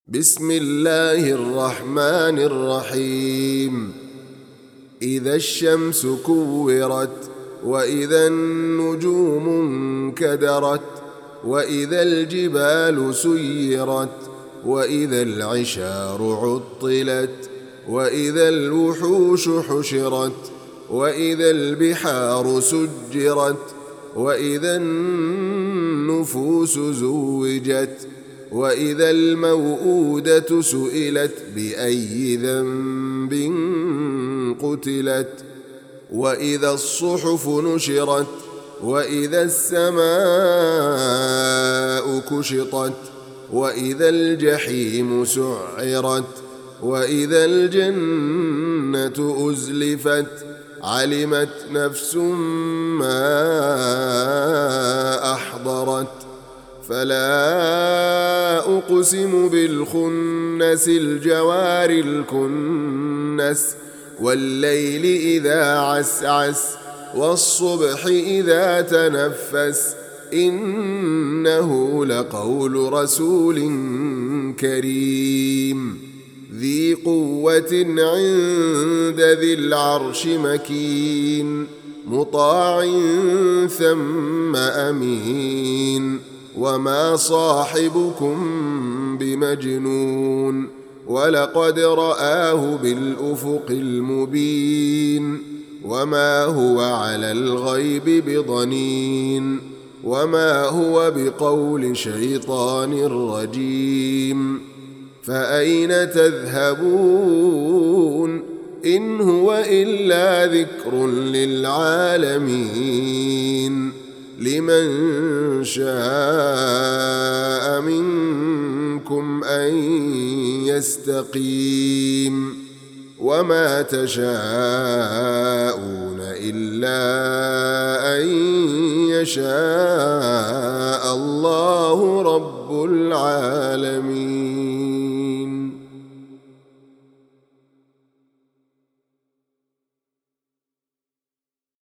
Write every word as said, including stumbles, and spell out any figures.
بسم الله الرحمن الرحيم. إذا الشمس كورت، وإذا النجوم انكدرت، وإذا الجبال سيرت، وإذا العشار عطلت، وإذا الوحوش حشرت، وإذا البحار سجرت، وإذا النفوس زوجت، وإذا الموءودة سئلت بأي ذنب قتلت، وإذا الصحف نشرت، وإذا السماء كشطت، وإذا الجحيم سعرت، وإذا الجنة أزلفت. علمت نفس ما أحضرت. فلا أقسم بالخنس الجوار الكنس، والليل إذا عسعس، والصبح إذا تنفس. إنه لقول رسول كريم ذي قوة عند ذي العرش مكين، مطاع ثم أمين. وما صاحبكم بمجنون، ولقد رآه بالأفق المبين. وما هو على الغيب بضنين، وما هو بقول شيطان رجيم. فأين تذهبون؟ إن هو إلا ذكر للعالمين. لمن شاء منكم أن يستقيم. وما تشاءون إلا أن يشاء